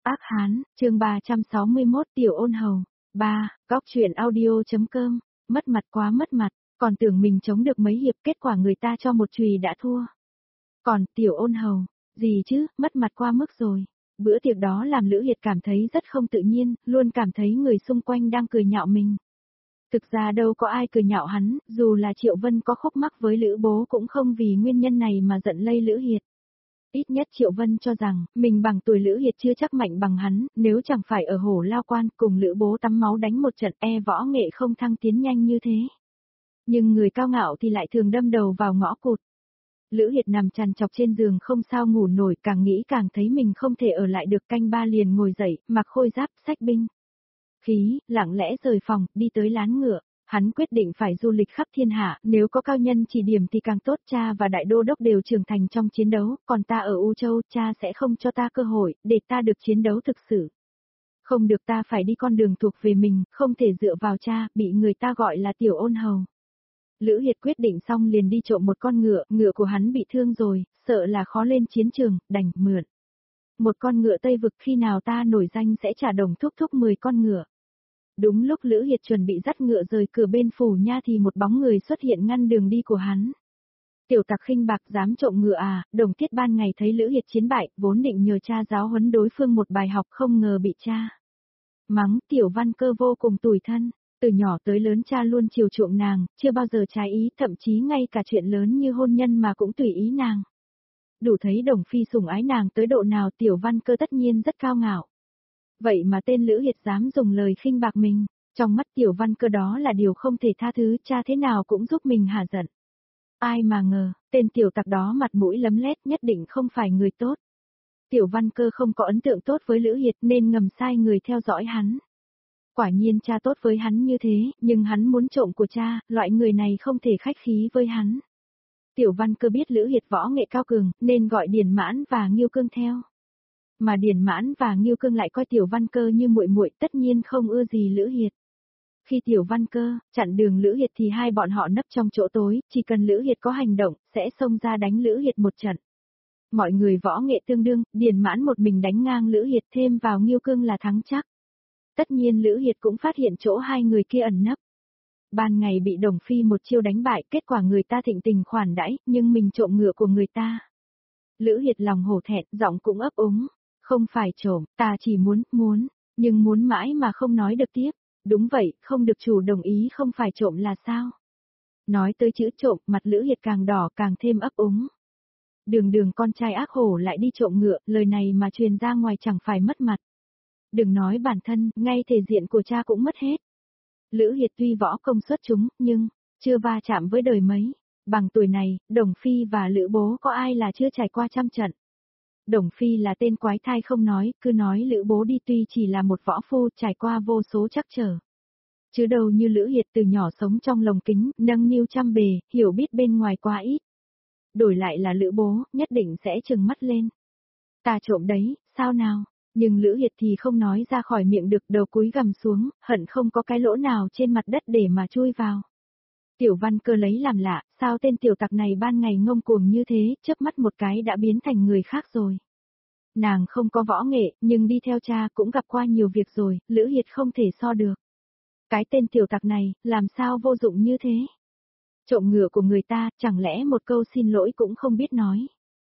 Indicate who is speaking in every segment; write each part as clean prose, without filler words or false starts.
Speaker 1: Ác Hán, chương 361 Tiểu Ôn Hầu. 3. Góc truyện audio.com. Mất mặt quá mất mặt, còn tưởng mình chống được mấy hiệp, kết quả người ta cho một chùy đã thua. Còn Tiểu Ôn Hầu, gì chứ, mất mặt qua mức rồi. Bữa tiệc đó làm Lữ Hiệt cảm thấy rất không tự nhiên, luôn cảm thấy người xung quanh đang cười nhạo mình. Thực ra đâu có ai cười nhạo hắn, dù là Triệu Vân có khúc mắc với Lữ Bố cũng không vì nguyên nhân này mà giận lây Lữ Hiệt. Ít nhất Triệu Vân cho rằng, mình bằng tuổi Lữ Hiệt chưa chắc mạnh bằng hắn, nếu chẳng phải ở Hổ Lao Quan cùng Lữ Bố tắm máu đánh một trận võ nghệ không thăng tiến nhanh như thế. Nhưng người cao ngạo thì lại thường đâm đầu vào ngõ cụt. Lữ Hiệt nằm trằn trọc trên giường không sao ngủ nổi, càng nghĩ càng thấy mình không thể ở lại được, canh ba liền ngồi dậy, mặc khôi giáp, xách binh khí, lặng lẽ rời phòng, đi tới lán ngựa. Hắn quyết định phải du lịch khắp thiên hạ, nếu có cao nhân chỉ điểm thì càng tốt, cha và đại đô đốc đều trưởng thành trong chiến đấu, còn ta ở U Châu, cha sẽ không cho ta cơ hội, để ta được chiến đấu thực sự. Không được, ta phải đi con đường thuộc về mình, không thể dựa vào cha, bị người ta gọi là Tiểu Ôn Hầu. Lữ Hiệt quyết định xong liền đi trộm một con ngựa, ngựa của hắn bị thương rồi, sợ là khó lên chiến trường, đành mượn một con ngựa Tây Vực, khi nào ta nổi danh sẽ trả đồng thúc thúc 10 con ngựa. Đúng lúc Lữ Hiệt chuẩn bị dắt ngựa rời cửa bên phủ nha thì một bóng người xuất hiện ngăn đường đi của hắn. Tiểu tặc khinh bạc, dám trộm ngựa à? Đồng Tiết ban ngày thấy Lữ Hiệt chiến bại, vốn định nhờ cha giáo huấn đối phương một bài học, không ngờ bị cha mắng. Tiểu Văn Cơ vô cùng tủi thân, từ nhỏ tới lớn cha luôn chiều chuộng nàng, chưa bao giờ trái ý, thậm chí ngay cả chuyện lớn như hôn nhân mà cũng tùy ý nàng. Đủ thấy Đồng Phi sủng ái nàng tới độ nào. Tiểu Văn Cơ tất nhiên rất cao ngạo. Vậy mà tên Lữ Hiệt dám dùng lời khinh bạc mình, trong mắt Tiểu Văn Cơ đó là điều không thể tha thứ, cha thế nào cũng giúp mình hả giận. Ai mà ngờ, tên tiểu tặc đó mặt mũi lấm lét, nhất định không phải người tốt. Tiểu Văn Cơ không có ấn tượng tốt với Lữ Hiệt nên ngầm sai người theo dõi hắn. Quả nhiên cha tốt với hắn như thế, nhưng hắn muốn trộm của cha, loại người này không thể khách khí với hắn. Tiểu Văn Cơ biết Lữ Hiệt võ nghệ cao cường, nên gọi Điền Mãn và Nghiêu Cương theo. Mà Điền Mãn và Nghiêu Cương lại coi Tiểu Văn Cơ như muội muội, tất nhiên không ưa gì Lữ Hiệt. Khi Tiểu Văn Cơ chặn đường Lữ Hiệt thì hai bọn họ nấp trong chỗ tối, chỉ cần Lữ Hiệt có hành động, sẽ xông ra đánh Lữ Hiệt một trận. Mọi người võ nghệ tương đương, Điền Mãn một mình đánh ngang Lữ Hiệt, thêm vào Nghiêu Cương là thắng chắc. Tất nhiên Lữ Hiệt cũng phát hiện chỗ hai người kia ẩn nấp. Ban ngày bị Đồng Phi một chiêu đánh bại, kết quả người ta thịnh tình khoản đãi, nhưng mình trộm ngựa của người ta. Lữ Hiệt lòng hổ thẹn, giọng cũng ấp úng. Không phải trộm, ta chỉ muốn, nhưng muốn mãi mà không nói được tiếp. Đúng vậy, không được chủ đồng ý, không phải trộm là sao? Nói tới chữ trộm, mặt Lữ Hiệt càng đỏ càng thêm ấp úng. Đường con trai ác hổ lại đi trộm ngựa, lời này mà truyền ra ngoài chẳng phải mất mặt. Đừng nói bản thân, ngay thể diện của cha cũng mất hết. Lữ Hiệt tuy võ công xuất chúng, nhưng chưa va chạm với đời mấy. Bằng tuổi này, Đồng Phi và Lữ Bố có ai là chưa trải qua trăm trận. Đồng Phi là tên quái thai không nói, cứ nói Lữ Bố đi, tuy chỉ là một võ phu trải qua vô số trắc trở. Chứ đâu như Lữ Hiệt từ nhỏ sống trong lồng kính, nâng niu trăm bề, hiểu biết bên ngoài quá ít. Đổi lại là Lữ Bố, nhất định sẽ trừng mắt lên. Ta trộm đấy, sao nào? Nhưng Lữ Hiệt thì không nói ra khỏi miệng được, đầu cúi gằm xuống, hận không có cái lỗ nào trên mặt đất để mà chui vào. Tiểu Văn Cơ lấy làm lạ, sao tên tiểu tặc này ban ngày ngông cuồng như thế, chớp mắt một cái đã biến thành người khác rồi. Nàng không có võ nghệ, nhưng đi theo cha cũng gặp qua nhiều việc rồi, Lữ Hiệt không thể so được. Cái tên tiểu tặc này, làm sao vô dụng như thế? Trộm ngựa của người ta, chẳng lẽ một câu xin lỗi cũng không biết nói?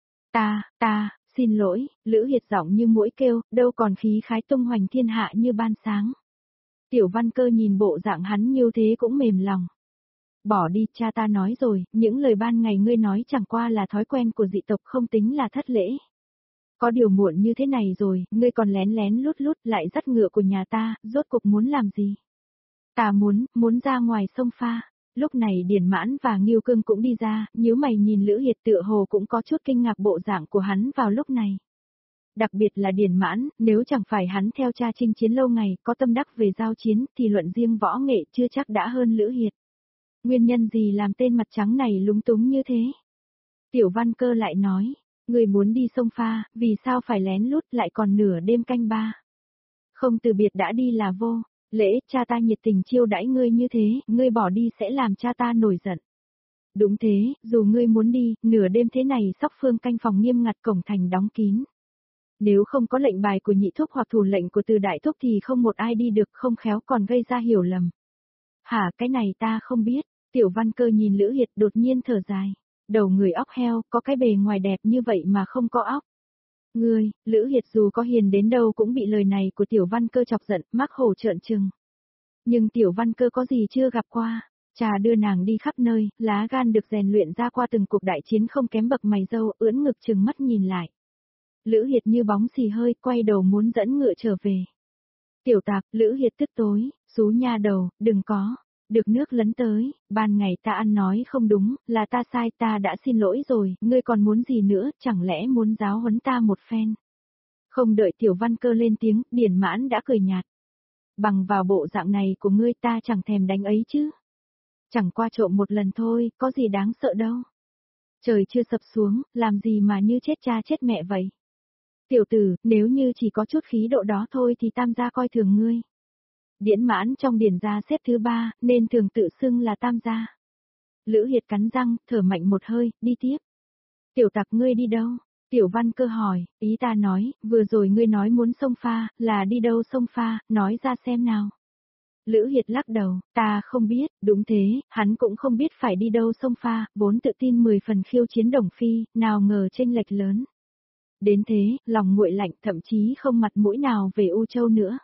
Speaker 1: Ta, xin lỗi, Lữ Hiệt giọng như muỗi kêu, đâu còn khí khái tung hoành thiên hạ như ban sáng. Tiểu Văn Cơ nhìn bộ dạng hắn như thế cũng mềm lòng. Bỏ đi, cha ta nói rồi, những lời ban ngày ngươi nói chẳng qua là thói quen của dị tộc, không tính là thất lễ. Có điều muộn như thế này rồi, ngươi còn lén lén lút lút lại dắt ngựa của nhà ta, rốt cục muốn làm gì? Ta muốn ra ngoài sông pha. Lúc này Điền Mãn và Nghiêu Cương cũng đi ra, nhíu mày nhìn Lữ Hiệt, tựa hồ cũng có chút kinh ngạc bộ dạng của hắn vào lúc này. Đặc biệt là Điền Mãn, nếu chẳng phải hắn theo cha chinh chiến lâu ngày, có tâm đắc về giao chiến, thì luận riêng võ nghệ chưa chắc đã hơn Lữ Hiệt. Nguyên nhân gì làm tên mặt trắng này lúng túng như thế? Tiểu Văn Cơ lại nói, người muốn đi sông pha, vì sao phải lén lút lại còn nửa đêm canh ba? Không từ biệt đã đi là vô. Lễ, cha ta nhiệt tình chiêu đãi ngươi như thế, ngươi bỏ đi sẽ làm cha ta nổi giận. Đúng thế, dù ngươi muốn đi, nửa đêm thế này Sóc Phương canh phòng nghiêm ngặt, cổng thành đóng kín. Nếu không có lệnh bài của nhị thúc hoặc thủ lệnh của từ đại thúc thì không một ai đi được, không khéo còn gây ra hiểu lầm. Hả, cái này ta không biết. Tiểu Văn Cơ nhìn Lữ Hiệt đột nhiên thở dài. Đầu người óc heo, có cái bề ngoài đẹp như vậy mà không có óc. Ngươi, Lữ Hiệt dù có hiền đến đâu cũng bị lời này của Tiểu Văn Cơ chọc giận, mắc hổ trợn trừng. Nhưng Tiểu Văn Cơ có gì chưa gặp qua, cha đưa nàng đi khắp nơi, lá gan được rèn luyện ra qua từng cuộc đại chiến không kém bậc mày râu, ưỡn ngực trừng mắt nhìn lại. Lữ Hiệt như bóng xì hơi, quay đầu muốn dẫn ngựa trở về. Tiểu Tạp, Lữ Hiệt tức tối, xú nha đầu, đừng có. Được nước lấn tới, ban ngày ta ăn nói không đúng, là ta sai, ta đã xin lỗi rồi, ngươi còn muốn gì nữa, chẳng lẽ muốn giáo huấn ta một phen. Không đợi Tiểu Văn Cơ lên tiếng, Điển Mãn đã cười nhạt. Bằng vào bộ dạng này của ngươi ta chẳng thèm đánh ấy chứ. Chẳng qua trộm một lần thôi, có gì đáng sợ đâu. Trời chưa sập xuống, làm gì mà như chết cha chết mẹ vậy. Tiểu tử, nếu như chỉ có chút khí độ đó thôi thì tam gia coi thường ngươi. Điển Mãn trong điển gia xếp thứ 3, nên thường tự xưng là tam gia. Lữ Hiệt cắn răng, thở mạnh một hơi, đi tiếp. Tiểu Tặc ngươi đi đâu? Tiểu Văn Cơ hỏi, ý ta nói, vừa rồi ngươi nói muốn xông pha, là đi đâu xông pha, nói ra xem nào. Lữ Hiệt lắc đầu, ta không biết, đúng thế, hắn cũng không biết phải đi đâu xông pha, vốn tự tin 10 phần khiêu chiến Đồng Phi, nào ngờ chênh lệch lớn. Đến thế, lòng nguội lạnh thậm chí không mặt mũi nào về U Châu nữa.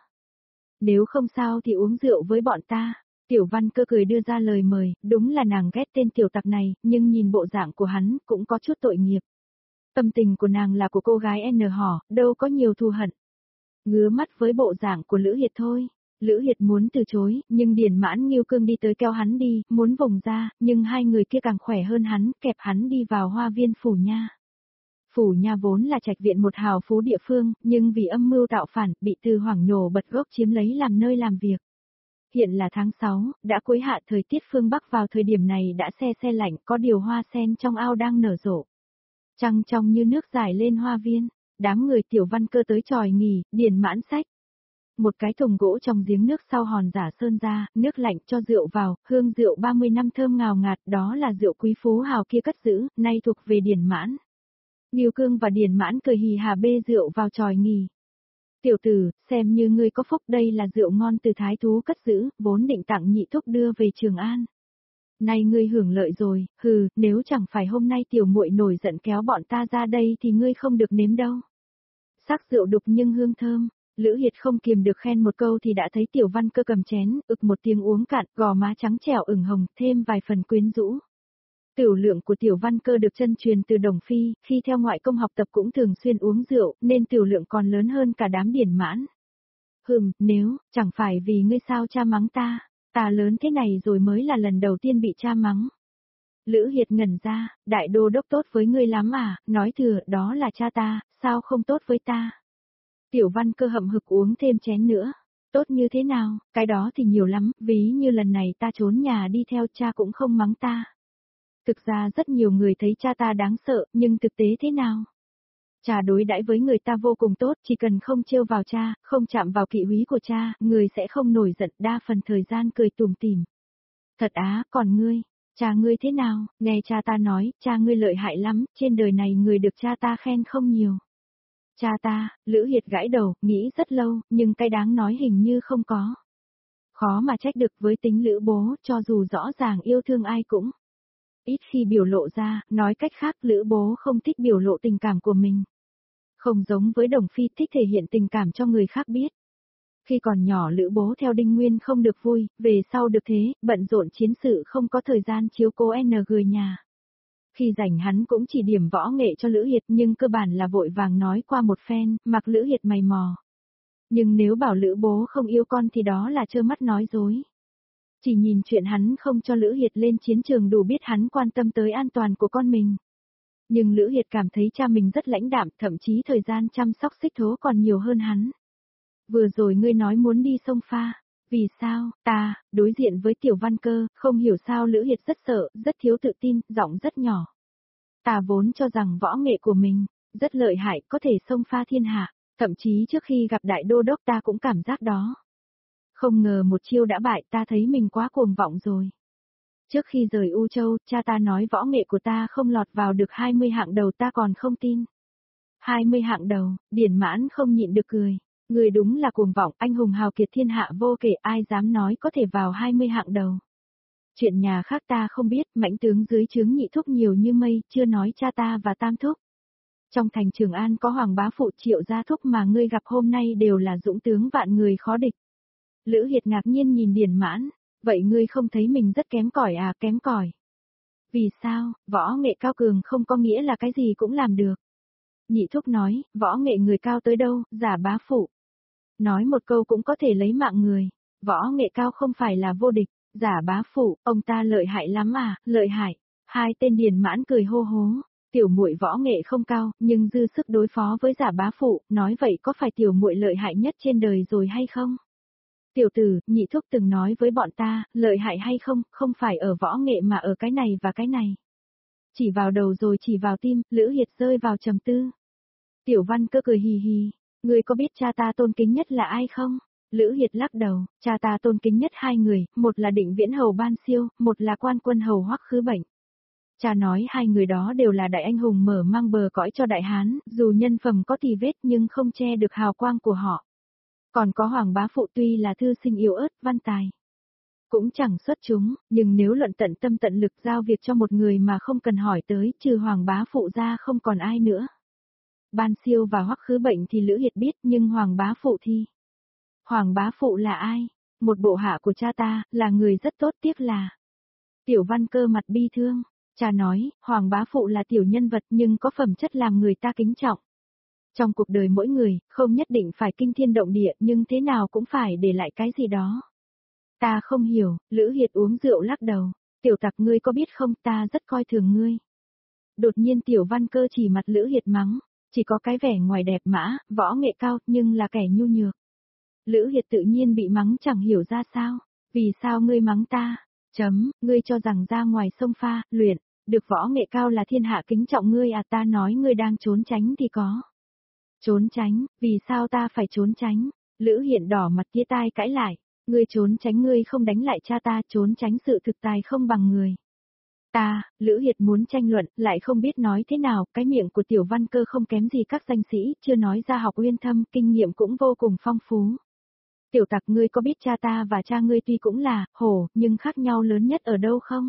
Speaker 1: Nếu không sao thì uống rượu với bọn ta. Tiểu Văn Cơ cười đưa ra lời mời, đúng là nàng ghét tên tiểu tặc này, nhưng nhìn bộ dạng của hắn, cũng có chút tội nghiệp. Tâm tình của nàng là của cô gái N hỏ, đâu có nhiều thù hận. Ngứa mắt với bộ dạng của Lữ Hiệt thôi. Lữ Hiệt muốn từ chối, nhưng Điển Mãn Nghiêu Cương đi tới kéo hắn đi, muốn vùng ra, nhưng hai người kia càng khỏe hơn hắn, kẹp hắn đi vào hoa viên Phủ Nha. Phủ Nha vốn là trạch viện một hào phú địa phương, nhưng vì âm mưu tạo phản, bị Từ Hoảng nhổ bật gốc chiếm lấy làm nơi làm việc. Hiện là tháng 6, đã cuối hạ, thời tiết phương Bắc vào thời điểm này đã se lạnh, có điều hoa sen trong ao đang nở rộ. Trăng trong như nước rải lên hoa viên, đám người Tiểu Văn Cơ tới tròi nghỉ, Điển Mãn xách một cái thùng gỗ trong giếng nước sau hòn giả sơn ra, nước lạnh cho rượu vào, hương rượu 30 năm thơm ngào ngạt, đó là rượu quý phú hào kia cất giữ, nay thuộc về Điển Mãn. Nghiêu Cương và Điển Mãn cười hì hà bê rượu vào tròi nghỉ. Tiểu tử, xem như ngươi có phúc, đây là rượu ngon từ thái thú cất giữ, vốn định tặng nhị thúc đưa về Trường An. Nay ngươi hưởng lợi rồi, hừ, nếu chẳng phải hôm nay tiểu muội nổi giận kéo bọn ta ra đây thì ngươi không được nếm đâu. Sắc rượu đục nhưng hương thơm. Lữ Hiệt không kiềm được khen một câu thì đã thấy Tiểu Văn Cơ cầm chén, ực một tiếng uống cạn, gò má trắng trẻo ửng hồng, thêm vài phần quyến rũ. Tiểu lượng của Tiểu Văn Cơ được chân truyền từ Đồng Phi, khi theo ngoại công học tập cũng thường xuyên uống rượu, nên tiểu lượng còn lớn hơn cả đám Điển Mãn. Nếu, chẳng phải vì ngươi sao cha mắng ta lớn thế này rồi mới là lần đầu tiên bị cha mắng. Lữ Hiệt ngẩn ra, đại đô đốc tốt với ngươi lắm à, nói thừa, đó là cha ta, sao không tốt với ta. Tiểu Văn Cơ hậm hực uống thêm chén nữa. Tốt như thế nào, cái đó thì nhiều lắm, ví như lần này ta trốn nhà đi theo cha cũng không mắng ta. Thực ra rất nhiều người thấy cha ta đáng sợ, nhưng thực tế thế nào? Cha đối đãi với người ta vô cùng tốt, chỉ cần không trêu vào cha, không chạm vào kỵ úy của cha, người sẽ không nổi giận, đa phần thời gian cười tủm tỉm. Thật á, còn ngươi, cha ngươi thế nào? Nghe cha ta nói, cha ngươi lợi hại lắm, trên đời này người được cha ta khen không nhiều. Cha ta, Lữ Hiệt gãi đầu, nghĩ rất lâu, nhưng cái đáng nói hình như không có. Khó mà trách được với tính Lữ bố, cho dù rõ ràng yêu thương ai cũng ít khi biểu lộ ra, nói cách khác Lữ bố không thích biểu lộ tình cảm của mình. Không giống với Đồng Phi thích thể hiện tình cảm cho người khác biết. Khi còn nhỏ Lữ bố theo Đinh Nguyên không được vui, về sau được thế, bận rộn chiến sự không có thời gian chiếu cố người nhà. Khi rảnh hắn cũng chỉ điểm võ nghệ cho Lữ Hiệt nhưng cơ bản là vội vàng nói qua một phen, mặc Lữ Hiệt mày mò. Nhưng nếu bảo Lữ bố không yêu con thì đó là trơ mắt nói dối. Chỉ nhìn chuyện hắn không cho Lữ Hiệt lên chiến trường đủ biết hắn quan tâm tới an toàn của con mình. Nhưng Lữ Hiệt cảm thấy cha mình rất lãnh đạm, thậm chí thời gian chăm sóc Xích Thố còn nhiều hơn hắn. Vừa rồi ngươi nói muốn đi sông pha. Vì sao, đối diện với Tiểu Văn Cơ, không hiểu sao Lữ Hiệt rất sợ, rất thiếu tự tin, giọng rất nhỏ. Ta vốn cho rằng võ nghệ của mình, rất lợi hại, có thể xông pha thiên hạ, thậm chí trước khi gặp đại đô đốc ta cũng cảm giác đó. Không ngờ một chiêu đã bại, ta thấy mình quá cuồng vọng rồi. Trước khi rời U Châu, cha ta nói võ nghệ của ta không lọt vào được 20 hạng đầu ta còn không tin. 20 hạng đầu, Điền Mãn không nhịn được cười. Người đúng là cuồng vọng, anh hùng hào kiệt thiên hạ vô kể, ai dám nói có thể vào 20 hạng đầu. Chuyện nhà khác ta không biết, mãnh tướng dưới trướng Nhị thúc nhiều như mây, chưa nói cha ta và Tam thúc. Trong thành Trường An có Hoàng bá phụ Triệu gia thúc mà ngươi gặp hôm nay đều là dũng tướng vạn người khó địch. Lữ Hiệt ngạc nhiên nhìn Điền Mãn, vậy ngươi không thấy mình rất kém cỏi à, kém cỏi? Vì sao, võ nghệ cao cường không có nghĩa là cái gì cũng làm được. Nhị thúc nói, võ nghệ người cao tới đâu, giả bá phụ. Nói một câu cũng có thể lấy mạng người, võ nghệ cao không phải là vô địch, giả bá phụ, ông ta lợi hại lắm à, lợi hại. Hai tên Điền Mãn cười hô hố, tiểu muội võ nghệ không cao, nhưng dư sức đối phó với giả bá phụ, nói vậy có phải tiểu muội lợi hại nhất trên đời rồi hay không? Tiểu tử, nhị thúc từng nói với bọn ta, lợi hại hay không, không phải ở võ nghệ mà ở cái này và cái này. Chỉ vào đầu rồi chỉ vào tim, Lữ Hiệt rơi vào trầm tư. Tiểu Văn Cơ cười hì hì, ngươi có biết cha ta tôn kính nhất là ai không? Lữ Hiệt lắc đầu, cha ta tôn kính nhất hai người, một là Định Viễn hầu Ban Siêu, một là Quan Quân hầu Hoắc Khứ Bệnh. Cha nói hai người đó đều là đại anh hùng mở mang bờ cõi cho đại hán, dù nhân phẩm có tì vết nhưng không che được hào quang của họ. Còn có Hoàng bá phụ tuy là thư sinh yếu ớt, văn tài cũng chẳng xuất chúng, nhưng nếu luận tận tâm tận lực giao việc cho một người mà không cần hỏi tới, trừ Hoàng bá phụ ra không còn ai nữa. Ban Siêu và Hoắc Khứ Bệnh thì Lữ Hiệt biết, nhưng Hoàng bá phụ thì... Hoàng bá phụ là ai? Một bộ hạ của cha ta, là người rất tốt, tiếc là... Tiểu Văn Cơ mặt bi thương, cha nói, Hoàng bá phụ là tiểu nhân vật nhưng có phẩm chất làm người ta kính trọng. Trong cuộc đời mỗi người, không nhất định phải kinh thiên động địa nhưng thế nào cũng phải để lại cái gì đó. Ta không hiểu, Lữ Hiệt uống rượu lắc đầu, tiểu tặc ngươi có biết không, ta rất coi thường ngươi. Đột nhiên Tiểu Văn Cơ chỉ mặt Lữ Hiệt mắng, chỉ có cái vẻ ngoài đẹp mã, võ nghệ cao, nhưng là kẻ nhu nhược. Lữ Hiệt tự nhiên bị mắng chẳng hiểu ra sao, vì sao ngươi mắng ta, ngươi cho rằng ra ngoài sông pha, luyện, được võ nghệ cao là thiên hạ kính trọng ngươi à, ta nói ngươi đang trốn tránh thì có. Trốn tránh, vì sao ta phải trốn tránh? Lữ Hiển đỏ mặt tía tai cãi lại, ngươi trốn tránh ngươi không đánh lại cha ta, trốn tránh sự thực tài không bằng người. Ta, Lữ Hiệt muốn tranh luận, lại không biết nói thế nào, cái miệng của Tiểu Văn Cơ không kém gì các danh sĩ, chưa nói ra học uyên thâm, kinh nghiệm cũng vô cùng phong phú. Tiểu tặc ngươi có biết cha ta và cha ngươi tuy cũng là, hổ, nhưng khác nhau lớn nhất ở đâu không?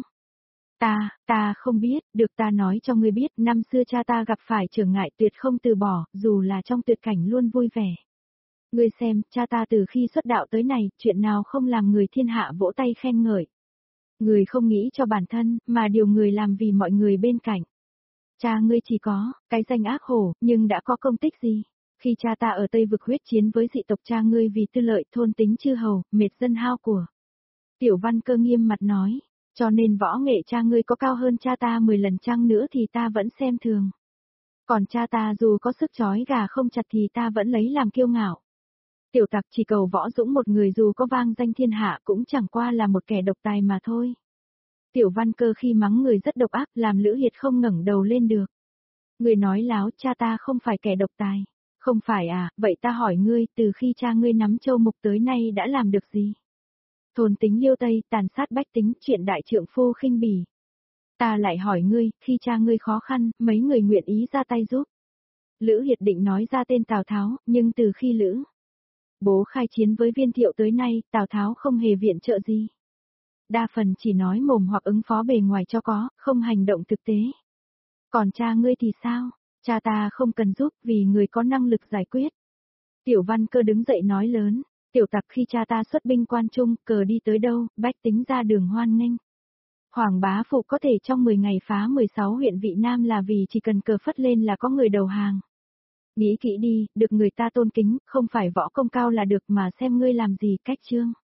Speaker 1: Ta không biết, được ta nói cho ngươi biết, năm xưa cha ta gặp phải trở ngại tuyệt không từ bỏ, dù là trong tuyệt cảnh luôn vui vẻ. Ngươi xem, cha ta từ khi xuất đạo tới này, chuyện nào không làm người thiên hạ vỗ tay khen ngợi. Người không nghĩ cho bản thân, mà điều người làm vì mọi người bên cạnh. Cha ngươi chỉ có, cái danh ác hổ, nhưng đã có công tích gì? Khi cha ta ở Tây Vực huyết chiến với dị tộc, cha ngươi vì tư lợi thôn tính chư hầu, mệt dân hao của. Tiểu Văn Cơ nghiêm mặt nói, cho nên võ nghệ cha ngươi có cao hơn cha ta 10 lần chăng nữa thì ta vẫn xem thường. Còn cha ta dù có sức chói gà không chặt thì ta vẫn lấy làm kiêu ngạo. Tiểu tặc chỉ cầu võ dũng một người dù có vang danh thiên hạ cũng chẳng qua là một kẻ độc tài mà thôi. Tiểu Văn Cơ khi mắng người rất độc ác, làm Lữ Hiệt không ngẩng đầu lên được. Người nói láo, cha ta không phải kẻ độc tài. Không phải à, vậy ta hỏi ngươi, từ khi cha ngươi nắm châu mục tới nay đã làm được gì? Thôn tính liêu Tây, tàn sát bách tính, chuyện đại trượng phu khinh bỉ. Ta lại hỏi ngươi, khi cha ngươi khó khăn, mấy người nguyện ý ra tay giúp? Lữ Hiệt định nói ra tên Tào Tháo, nhưng từ khi Lữ bố khai chiến với Viên Thiệu tới nay, Tào Tháo không hề viện trợ gì. Đa phần chỉ nói mồm hoặc ứng phó bề ngoài cho có, không hành động thực tế. Còn cha ngươi thì sao? Cha ta không cần giúp vì người có năng lực giải quyết. Tiểu Văn Cơ đứng dậy nói lớn, tiểu tặc khi cha ta xuất binh quan trung, cờ đi tới đâu, bách tính ra đường hoan nghênh. Hoàng bá phụ có thể trong 10 ngày phá 16 huyện Vị Nam là vì chỉ cần cờ phất lên là có người đầu hàng. Nghĩ kỹ đi, được người ta tôn kính, không phải võ công cao là được mà xem ngươi làm gì cách chương.